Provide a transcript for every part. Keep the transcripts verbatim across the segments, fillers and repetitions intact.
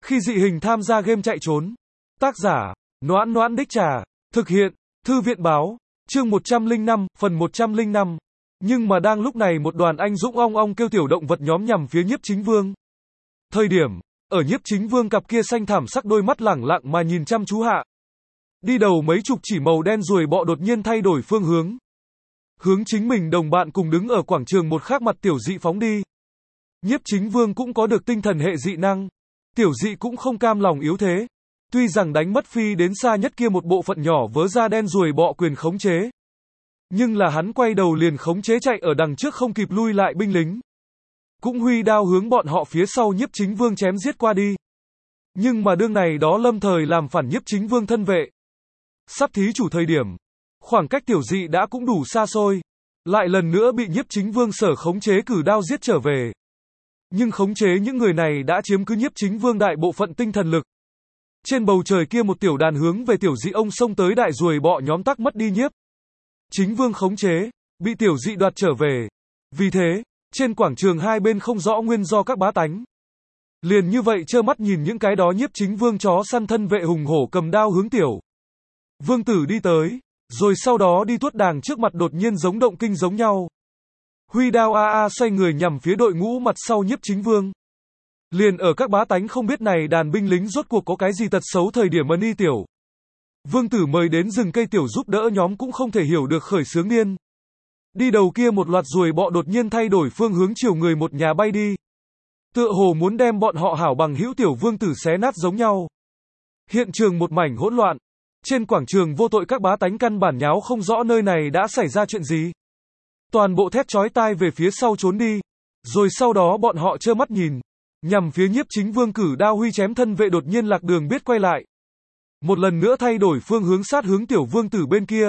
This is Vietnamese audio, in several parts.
Khi dị hình tham gia game chạy trốn. Tác giả, Noãn Noãn Đích Trà. Thực hiện, Thư viện Báo. Chương một trăm lẻ năm, phần một trăm lẻ năm. Nhưng mà đang lúc này một đoàn anh dũng ong ong kêu tiểu động vật nhóm nhằm phía Nhiếp Chính Vương. Thời điểm, ở Nhiếp Chính Vương cặp kia xanh thảm sắc đôi mắt lẳng lặng mà nhìn chăm chú hạ. Đi đầu mấy chục chỉ màu đen ruồi bọ đột nhiên thay đổi phương hướng. Hướng chính mình đồng bạn cùng đứng ở quảng trường một khác mặt tiểu dị phóng đi. Nhiếp Chính Vương cũng có được tinh thần hệ dị năng. Tiểu dị cũng không cam lòng yếu thế. Tuy rằng đánh mất phi đến xa nhất kia một bộ phận nhỏ vớ da đen ruồi bọ quyền khống chế. Nhưng là hắn quay đầu liền khống chế chạy ở đằng trước không kịp lui lại binh lính. Cũng huy đao hướng bọn họ phía sau Nhiếp Chính Vương chém giết qua đi. Nhưng mà đương này đó lâm thời làm phản Nhiếp Chính Vương thân vệ. Sắp thí chủ thời điểm. Khoảng cách tiểu dị đã cũng đủ xa xôi. Lại lần nữa bị Nhiếp Chính Vương sở khống chế cử đao giết trở về. Nhưng khống chế những người này đã chiếm cứ Nhiếp Chính Vương đại bộ phận tinh thần lực. Trên bầu trời kia một tiểu đàn hướng về tiểu dị ông xông tới đại ruồi bọ nhóm tắc mất đi Nhiếp Chính Vương khống chế, bị tiểu dị đoạt trở về. Vì thế, trên quảng trường hai bên không rõ nguyên do các bá tánh. Liền như vậy trơ mắt nhìn những cái đó Nhiếp Chính Vương chó săn thân vệ hùng hổ cầm đao hướng tiểu Vương tử đi tới, rồi sau đó đi tuốt đàng trước mặt đột nhiên giống động kinh giống nhau. Huy đao a a xoay người nhằm phía đội ngũ mặt sau Nhiếp Chính Vương. Liền ở các bá tánh không biết này đàn binh lính rốt cuộc có cái gì tật xấu thời điểm ân y tiểu Vương tử mời đến rừng cây tiểu giúp đỡ nhóm cũng không thể hiểu được khởi sướng niên. Đi đầu kia một loạt ruồi bọ đột nhiên thay đổi phương hướng chiều người một nhà bay đi. Tựa hồ muốn đem bọn họ hảo bằng hữu tiểu vương tử xé nát giống nhau. Hiện trường một mảnh hỗn loạn. Trên quảng trường vô tội các bá tánh căn bản nháo không rõ nơi này đã xảy ra chuyện gì. Toàn bộ thét chói tai về phía sau trốn đi. Rồi sau đó bọn họ trơ mắt nhìn. Nhằm phía Nhiếp Chính Vương cử đao huy chém thân vệ đột nhiên lạc đường biết quay lại. Một lần nữa thay đổi phương hướng sát hướng tiểu vương tử bên kia.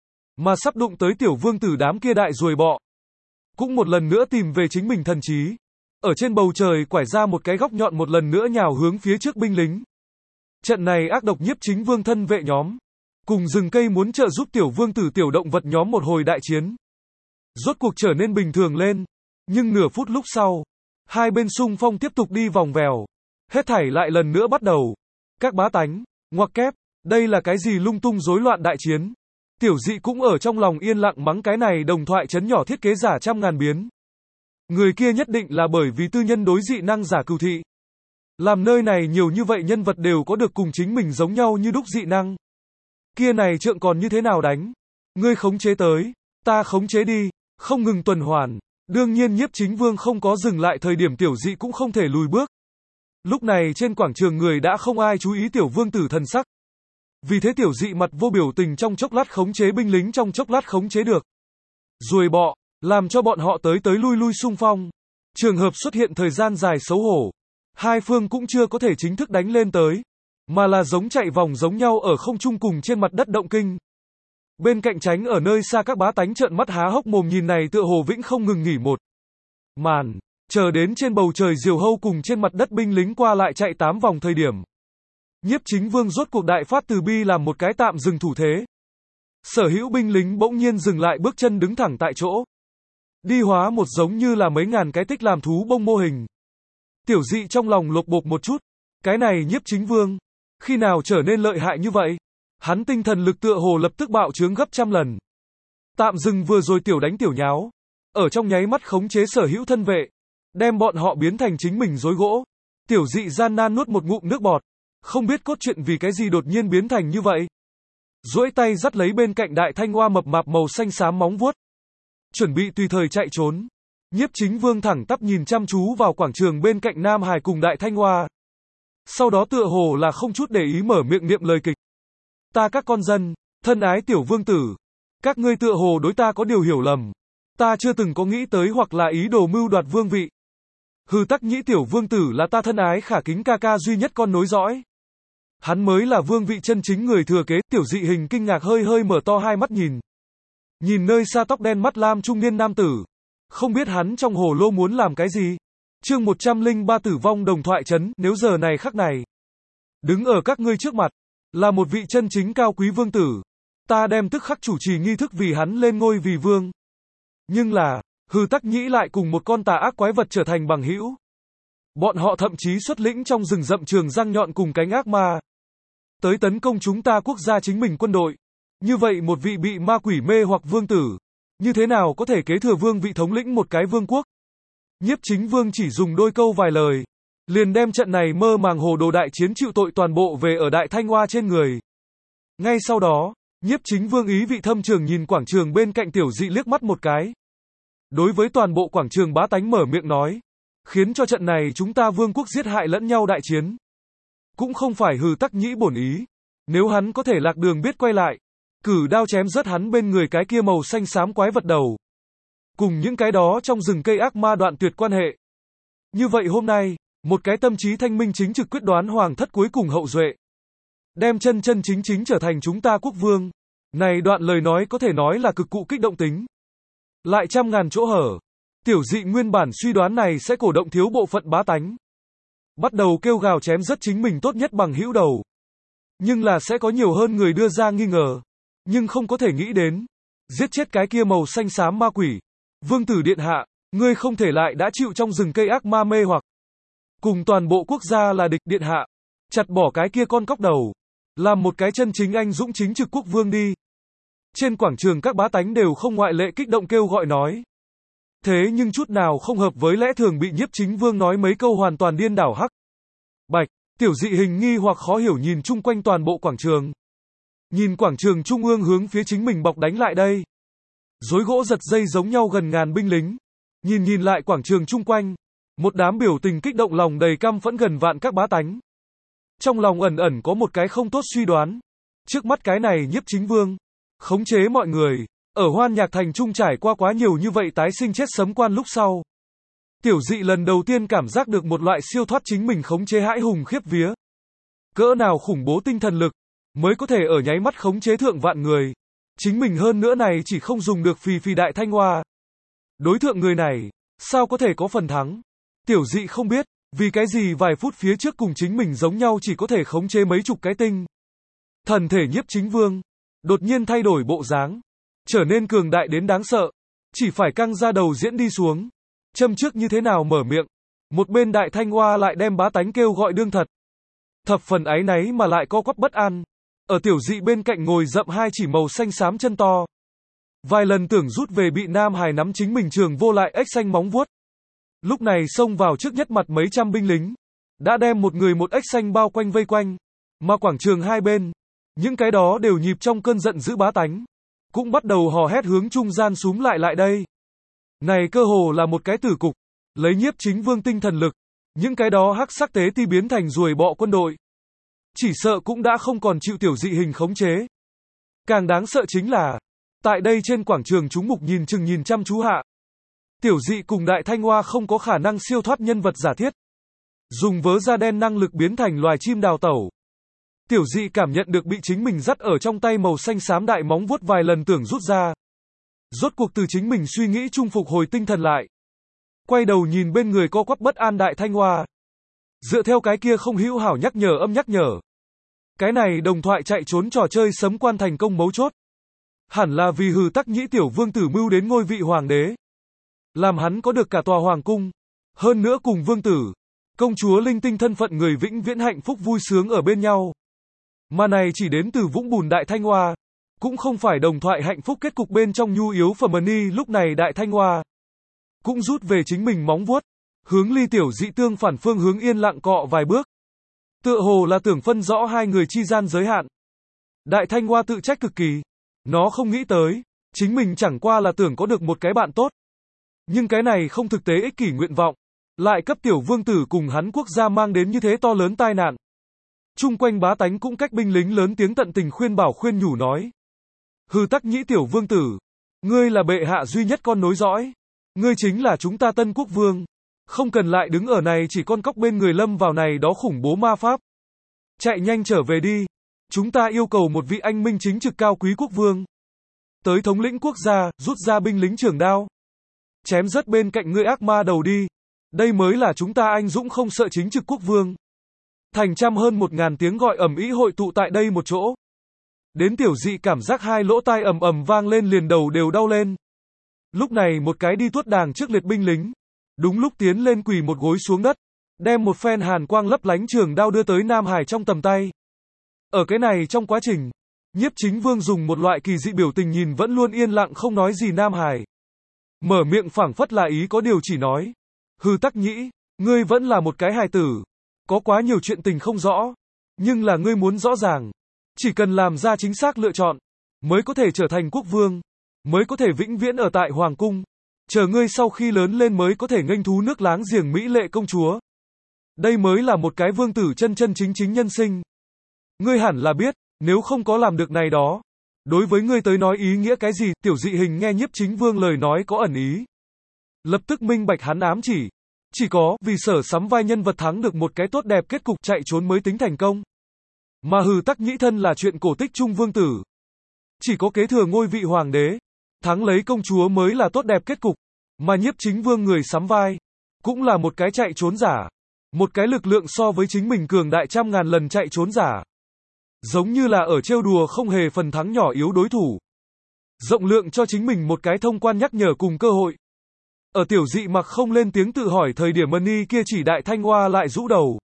Mà sắp đụng tới tiểu vương tử đám kia đại ruồi bọ. Cũng một lần nữa tìm về chính mình thần trí. Ở trên bầu trời quải ra một cái góc nhọn một lần nữa nhào hướng phía trước binh lính. Trận này ác độc Nhiếp Chính Vương thân vệ nhóm. Cùng rừng cây muốn trợ giúp tiểu vương tử tiểu động vật nhóm một hồi đại chiến. Rốt cuộc trở nên bình thường lên. Nhưng nửa phút lúc sau. Hai bên xung phong tiếp tục đi vòng vèo. Hết thảy lại lần nữa bắt đầu. Các bá tánh, ngoặc kép, đây là cái gì lung tung rối loạn đại chiến. Tiểu dị cũng ở trong lòng yên lặng mắng cái này đồng thoại chấn nhỏ thiết kế giả trăm ngàn biến. Người kia nhất định là bởi vì tư nhân đối dị năng giả cừu thị. Làm nơi này nhiều như vậy nhân vật đều có được cùng chính mình giống nhau như đúc dị năng. Kia này trượng còn như thế nào đánh? Ngươi khống chế tới, ta khống chế đi, không ngừng tuần hoàn. Đương nhiên Nhiếp Chính Vương không có dừng lại thời điểm tiểu dị cũng không thể lùi bước. Lúc này trên quảng trường người đã không ai chú ý tiểu vương tử thần sắc. Vì thế tiểu dị mặt vô biểu tình trong chốc lát khống chế binh lính trong chốc lát khống chế được ruồi bọ, làm cho bọn họ tới tới lui lui xung phong. Trường hợp xuất hiện thời gian dài xấu hổ. Hai phương cũng chưa có thể chính thức đánh lên tới, mà là giống chạy vòng giống nhau ở không trung cùng trên mặt đất động kinh. Bên cạnh tránh ở nơi xa các bá tánh trợn mắt há hốc mồm nhìn này tựa hồ vĩnh không ngừng nghỉ một màn, chờ đến trên bầu trời diều hâu cùng trên mặt đất binh lính qua lại chạy tám vòng thời điểm. Nhiếp Chính Vương rốt cuộc đại phát từ bi làm một cái tạm dừng thủ thế. Sở hữu binh lính bỗng nhiên dừng lại bước chân đứng thẳng tại chỗ. Đi hóa một giống như là mấy ngàn cái tích làm thú bông mô hình. Tiểu dị trong lòng lột bột một chút. Cái này Nhiếp Chính Vương, khi nào trở nên lợi hại như vậy? Hắn tinh thần lực tựa hồ lập tức bạo trướng gấp trăm lần. Tạm dừng vừa rồi tiểu đánh tiểu nháo. Ở trong nháy mắt khống chế sở hữu thân vệ. Đem bọn họ biến thành chính mình rối gỗ. Tiểu dị gian nan nuốt một ngụm nước bọt. Không biết cốt truyện vì cái gì đột nhiên biến thành như vậy. Duỗi tay dắt lấy bên cạnh đại thanh hoa mập mạp màu xanh xám móng vuốt. Chuẩn bị tùy thời chạy trốn. Nhiếp Chính Vương thẳng tắp nhìn chăm chú vào quảng trường bên cạnh Nam Hải cùng đại thanh hoa. Sau đó tựa hồ là không chút để ý mở miệng niệm lời kịch. Ta các con dân, thân ái tiểu vương tử. Các ngươi tựa hồ đối ta có điều hiểu lầm. Ta chưa từng có nghĩ tới hoặc là ý đồ mưu đoạt vương vị. Hừ tắc nhĩ tiểu vương tử là ta thân ái khả kính ca ca duy nhất con nối dõi. Hắn mới là vương vị chân chính người thừa kế. Tiểu dị hình kinh ngạc hơi hơi mở to hai mắt nhìn. Nhìn nơi xa tóc đen mắt lam trung niên nam tử. Không biết hắn trong hồ lô muốn làm cái gì. Chương một trăm lẻ ba tử vong đồng thoại chấn. Nếu giờ này khắc này đứng ở các ngươi trước mặt là một vị chân chính cao quý vương tử, ta đem tức khắc chủ trì nghi thức vì hắn lên ngôi vì vương. Nhưng là, hư tắc nhĩ lại cùng một con tà ác quái vật trở thành bằng hữu. Bọn họ thậm chí xuất lĩnh trong rừng rậm trường răng nhọn cùng cánh ác ma. Tới tấn công chúng ta quốc gia chính mình quân đội. Như vậy một vị bị ma quỷ mê hoặc vương tử, như thế nào có thể kế thừa vương vị thống lĩnh một cái vương quốc? Nhiếp Chính Vương chỉ dùng đôi câu vài lời, liền đem trận này mơ màng hồ đồ đại chiến chịu tội toàn bộ về ở Đại Thanh Hoa trên người. Ngay sau đó, Nhiếp Chính Vương ý vị thâm trường nhìn quảng trường bên cạnh Tiểu Dị liếc mắt một cái. Đối với toàn bộ quảng trường bá tánh mở miệng nói, khiến cho trận này chúng ta vương quốc giết hại lẫn nhau đại chiến. Cũng không phải Hừ Tắc Nhĩ bổn ý, nếu hắn có thể lạc đường biết quay lại, cử đao chém rớt hắn bên người cái kia màu xanh xám quái vật đầu. Cùng những cái đó trong rừng cây ác ma đoạn tuyệt quan hệ. Như vậy hôm nay, một cái tâm trí thanh minh chính trực quyết đoán hoàng thất cuối cùng hậu duệ. Đem chân chân chính chính trở thành chúng ta quốc vương. Này đoạn lời nói có thể nói là cực cụ kích động tính. Lại trăm ngàn chỗ hở. Tiểu Dị nguyên bản suy đoán này sẽ cổ động thiếu bộ phận bá tánh. Bắt đầu kêu gào chém rất chính mình tốt nhất bằng hữu đầu. Nhưng là sẽ có nhiều hơn người đưa ra nghi ngờ. Nhưng không có thể nghĩ đến. Giết chết cái kia màu xanh xám ma quỷ. Vương tử điện hạ, ngươi không thể lại đã chịu trong rừng cây ác ma mê hoặc. Cùng toàn bộ quốc gia là địch điện hạ. Chặt bỏ cái kia con cóc đầu. Làm một cái chân chính anh dũng chính trực quốc vương đi. Trên quảng trường các bá tánh đều không ngoại lệ kích động kêu gọi nói. Thế nhưng chút nào không hợp với lẽ thường bị Nhiếp Chính Vương nói mấy câu hoàn toàn điên đảo hắc. Bạch, Tiểu Dị hình nghi hoặc khó hiểu nhìn chung quanh toàn bộ quảng trường. Nhìn quảng trường trung ương hướng phía chính mình bọc đánh lại đây. Rối gỗ giật dây giống nhau gần ngàn binh lính. Nhìn nhìn lại quảng trường chung quanh. Một đám biểu tình kích động lòng đầy căm phẫn gần vạn các bá tánh. Trong lòng ẩn ẩn có một cái không tốt suy đoán. Trước mắt cái này Nhiếp Chính Vương. Khống chế mọi người. Ở Hoan Nhạc Thành trung trải qua quá nhiều như vậy tái sinh chết sấm quan lúc sau. Tiểu Dị lần đầu tiên cảm giác được một loại siêu thoát chính mình khống chế hãi hùng khiếp vía. Cỡ nào khủng bố tinh thần lực. Mới có thể ở nháy mắt khống chế thượng vạn người. Chính mình hơn nữa này chỉ không dùng được phì phì Đại Thanh Hoa. Đối thượng người này, sao có thể có phần thắng? Tiểu Dị không biết, vì cái gì vài phút phía trước cùng chính mình giống nhau chỉ có thể khống chế mấy chục cái tinh. Thần thể Nhiếp Chính Vương, đột nhiên thay đổi bộ dáng, trở nên cường đại đến đáng sợ, chỉ phải căng ra đầu diễn đi xuống. Châm trước như thế nào mở miệng, một bên Đại Thanh Hoa lại đem bá tánh kêu gọi đương thật. Thập phần áy náy mà lại co quắp bất an. Ở Tiểu Dị bên cạnh ngồi dậm hai chỉ màu xanh xám chân to. Vài lần tưởng rút về bị Nam Hải nắm chính mình trường vô lại ếch xanh móng vuốt. Lúc này xông vào trước nhất mặt mấy trăm binh lính. Đã đem một người một ếch xanh bao quanh vây quanh. Mà quảng trường hai bên. Những cái đó đều nhịp trong cơn giận dữ bá tánh. Cũng bắt đầu hò hét hướng trung gian súm lại lại đây. Này cơ hồ là một cái tử cục. Lấy Nhiếp Chính Vương tinh thần lực. Những cái đó hắc sắc tế ti biến thành ruồi bọ quân đội. Chỉ sợ cũng đã không còn chịu Tiểu Dị hình khống chế. Càng đáng sợ chính là, tại đây trên quảng trường chúng mục nhìn chừng nhìn chăm chú hạ. Tiểu Dị cùng Đại Thanh Hoa không có khả năng siêu thoát nhân vật giả thiết. Dùng vớ da đen năng lực biến thành loài chim đào tẩu. Tiểu Dị cảm nhận được bị chính mình dắt ở trong tay màu xanh xám đại móng vuốt vài lần tưởng rút ra. Rốt cuộc từ chính mình suy nghĩ trung phục hồi tinh thần lại. Quay đầu nhìn bên người co quắp bất an Đại Thanh Hoa. Dựa theo cái kia không hữu hảo nhắc nhở âm nhắc nhở. Cái này đồng thoại chạy trốn trò chơi sấm quan thành công mấu chốt. Hẳn là vì Hừ Tắc Nhĩ tiểu vương tử mưu đến ngôi vị hoàng đế. Làm hắn có được cả tòa hoàng cung. Hơn nữa cùng vương tử, công chúa linh tinh thân phận người vĩnh viễn hạnh phúc vui sướng ở bên nhau. Mà này chỉ đến từ vũng bùn Đại Thanh Hoa. Cũng không phải đồng thoại hạnh phúc kết cục bên trong nhu yếu phẩm ni lúc này Đại Thanh Hoa. Cũng rút về chính mình móng vuốt. Hướng ly Tiểu Dị tương phản phương hướng yên lặng cọ vài bước. Tựa hồ là tưởng phân rõ hai người chi gian giới hạn. Đại Thanh Hoa tự trách cực kỳ. Nó không nghĩ tới. Chính mình chẳng qua là tưởng có được một cái bạn tốt. Nhưng cái này không thực tế ích kỷ nguyện vọng. Lại cấp tiểu vương tử cùng hắn quốc gia mang đến như thế to lớn tai nạn. Chung quanh bá tánh cũng cách binh lính lớn tiếng tận tình khuyên bảo khuyên nhủ nói. Hừ Tắc Nhĩ tiểu vương tử. Ngươi là bệ hạ duy nhất con nối dõi. Ngươi chính là chúng ta tân quốc vương. Không cần lại đứng ở này chỉ con cóc bên người lâm vào này đó khủng bố ma pháp. Chạy nhanh trở về đi. Chúng ta yêu cầu một vị anh minh chính trực cao quý quốc vương. Tới thống lĩnh quốc gia, rút ra binh lính trường đao. Chém rớt bên cạnh ngươi ác ma đầu đi. Đây mới là chúng ta anh dũng không sợ chính trực quốc vương. Thành trăm hơn một ngàn tiếng gọi ầm ĩ hội tụ tại đây một chỗ. Đến Tiểu Dị cảm giác hai lỗ tai ầm ầm vang lên liền đầu đều đau lên. Lúc này một cái đi tuốt đàng trước liệt binh lính. Đúng lúc tiến lên quỳ một gối xuống đất. đem một phen hàn quang lấp lánh trường đao đưa tới Nam Hải trong tầm tay. Ở cái này trong quá trình, Nhiếp Chính Vương dùng một loại kỳ dị biểu tình nhìn vẫn luôn yên lặng không nói gì Nam Hải. Mở miệng phảng phất là ý có điều chỉ nói. Hư Tắc Nhĩ, ngươi vẫn là một cái hài tử. Có quá nhiều chuyện tình không rõ. Nhưng là ngươi muốn rõ ràng. Chỉ cần làm ra chính xác lựa chọn, mới có thể trở thành quốc vương. Mới có thể vĩnh viễn ở tại Hoàng cung. Chờ ngươi sau khi lớn lên mới có thể nghênh thú nước láng giềng Mỹ lệ công chúa. Đây mới là một cái vương tử chân chân chính chính nhân sinh. Ngươi hẳn là biết, nếu không có làm được này đó, đối với ngươi tới nói ý nghĩa cái gì? Tiểu Dị Hình nghe Nhiếp Chính Vương lời nói có ẩn ý. Lập tức minh bạch hắn ám chỉ. Chỉ có vì sở sắm vai nhân vật thắng được một cái tốt đẹp kết cục chạy trốn mới tính thành công. Mà Hư Tắc Nhĩ thân là chuyện cổ tích trung vương tử. Chỉ có kế thừa ngôi vị hoàng đế, thắng lấy công chúa mới là tốt đẹp kết cục. Mà Nhiếp Chính Vương người sắm vai, cũng là một cái chạy trốn giả. Một cái lực lượng so với chính mình cường đại trăm ngàn lần chạy trốn giả. Giống như là ở trêu đùa không hề phần thắng nhỏ yếu đối thủ. Rộng lượng cho chính mình một cái thông quan nhắc nhở cùng cơ hội. Ở Tiểu Dị Mặc không lên tiếng tự hỏi thời điểm Mani kia chỉ Đại Thanh Hoa lại rũ đầu.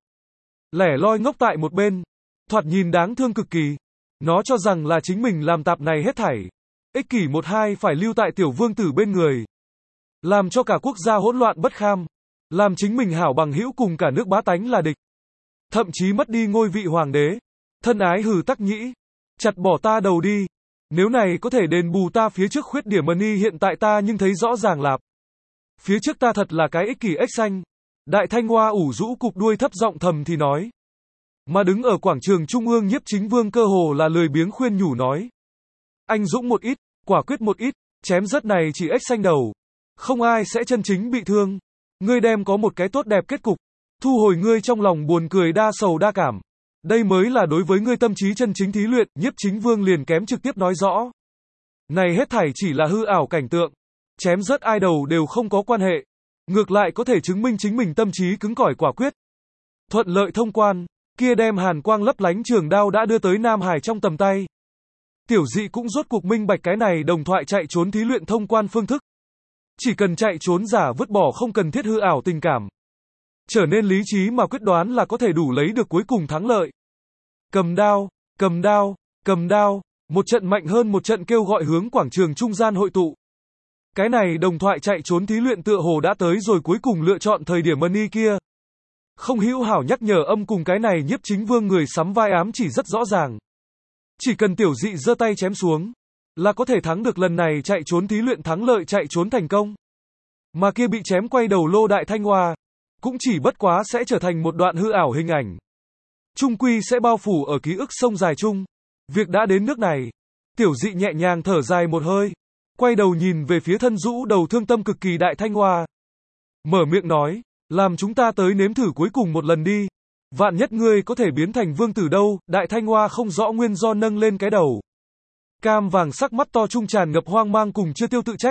Lẻ loi ngốc tại một bên. Thoạt nhìn đáng thương cực kỳ. Nó cho rằng là chính mình làm tạp này hết thảy. Ích kỷ một hai phải lưu tại tiểu vương tử bên người. Làm cho cả quốc gia hỗn loạn bất kham. Làm chính mình hảo bằng hữu cùng cả nước bá tánh là địch. Thậm chí mất đi ngôi vị hoàng đế. Thân ái Hư Tắc Nhĩ. Chặt bỏ ta đầu đi. Nếu này có thể đền bù ta phía trước khuyết điểm Mani hiện tại ta nhưng thấy rõ ràng lạp. Phía trước ta thật là cái ích kỷ ếch xanh. Đại Thanh Hoa ủ rũ cục đuôi thấp giọng thầm thì nói. Mà đứng ở quảng trường trung ương Nhiếp Chính Vương cơ hồ là lười biếng khuyên nhủ nói. Anh dũng một ít, quả quyết một ít, chém rất này chỉ ếch xanh đầu. Không ai sẽ chân chính bị thương. Ngươi đem có một cái tốt đẹp kết cục. Thu hồi ngươi trong lòng buồn cười đa sầu đa cảm. Đây mới là đối với ngươi tâm trí chân chính thí luyện. Nhiếp Chính Vương liền kém trực tiếp nói rõ. Này hết thảy chỉ là hư ảo cảnh tượng. Chém rớt ai đầu đều không có quan hệ. Ngược lại có thể chứng minh chính mình tâm trí cứng cỏi quả quyết. Thuận lợi thông quan. Kia đem hàn quang lấp lánh trường đao đã đưa tới Nam Hải trong tầm tay. Tiểu Dị cũng rốt cuộc minh bạch cái này đồng thoại chạy trốn thí luyện thông quan phương thức. Chỉ cần chạy trốn giả vứt bỏ không cần thiết hư ảo tình cảm. Trở nên lý trí mà quyết đoán là có thể đủ lấy được cuối cùng thắng lợi. Cầm đao, cầm đao, cầm đao. Một trận mạnh hơn một trận kêu gọi hướng quảng trường trung gian hội tụ. Cái này đồng thoại chạy trốn thí luyện tựa hồ đã tới rồi cuối cùng lựa chọn thời điểm Mani kia. Không hữu hảo nhắc nhở âm cùng cái này Nhiếp Chính Vương người sắm vai ám chỉ rất rõ ràng. Chỉ cần Tiểu Dị giơ tay chém xuống, là có thể thắng được lần này chạy trốn thí luyện thắng lợi chạy trốn thành công. Mà kia bị chém quay đầu Lô Đại Thanh Hoa, cũng chỉ bất quá sẽ trở thành một đoạn hư ảo hình ảnh. Trung quy sẽ bao phủ ở ký ức sông dài chung. Việc đã đến nước này, Tiểu Dị nhẹ nhàng thở dài một hơi, quay đầu nhìn về phía thân rũ đầu thương tâm cực kỳ Đại Thanh Hoa. Mở miệng nói, làm chúng ta tới nếm thử cuối cùng một lần đi. Vạn nhất ngươi có thể biến thành vương tử đâu? Đại Thanh Hoa không rõ nguyên do nâng lên cái đầu. Cam vàng sắc mắt to trung tràn ngập hoang mang cùng chưa tiêu tự trách.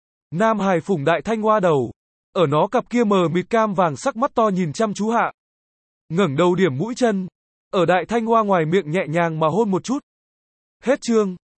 Nam Hải phủng Đại Thanh Hoa đầu. Ở nó cặp kia mờ mịt cam vàng sắc mắt to nhìn chăm chú hạ. Ngẩng đầu điểm mũi chân. Ở Đại Thanh Hoa ngoài miệng nhẹ nhàng mà hôn một chút. Hết chương.